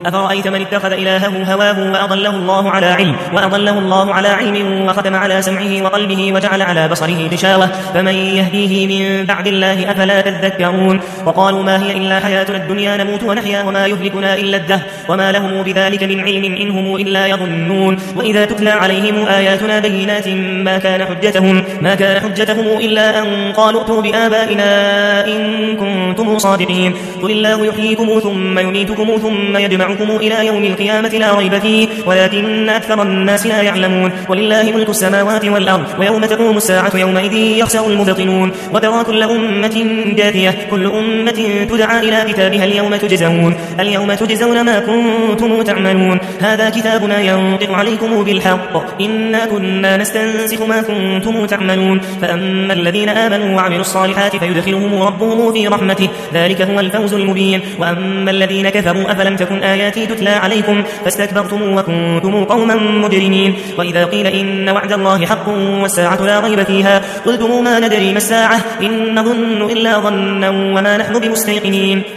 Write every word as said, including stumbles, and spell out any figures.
أفرأيت من اتخذ إلهه هواه وأضله الله على علم وأضله الله على علم وختم على سمعه وقلبه وجعل على بصره غشاوة فمن يهديه من بعد الله أفلا تذكرون وقالوا ما هي إلا حياتنا الدنيا نموت ونحيا وما يهلكنا إلا الدهر وما لهم بذلك من علم إن هم إلا يظنون وإذا تتلى عليهم آياتنا بينات ما كان حجتهم ما كان حجتهم إلا أن قالوا ائتوا بآبائنا إن كنتم صادقين قل الله يحييكم ثم يميتكم ثم يجمعكم إلى يوم القيامة لا ريب فيه ولكن أكثر الناس لا يعلمون ولله ملك السماوات والأرض ويوم تقوم الساعة يومئذ يخسر المبطلون وترى كل أمة جاثية كل أمة تدعى إلى كتابها اليوم تجزون اليوم تجزون ما كنتم تعملون هذا كتابنا ينطق عليكم بالحق إنا كنا نستنسخ ما كنتم تعملون فأما الذين آمنوا وعملوا الصالحات فيدخلهم ربهم في رحمته ذلك هو الفوز المبين وأما الذين كفروا أفلم تكن آياتي تتلى عليكم فاستكبرتم وكنتم قوما مجرمين وإذا قيل إن وعد الله حق والساعة لا ريب فيها قلتم ما ندري ما الساعة إن نظن إلا ظنا وما نحن بمستيقنين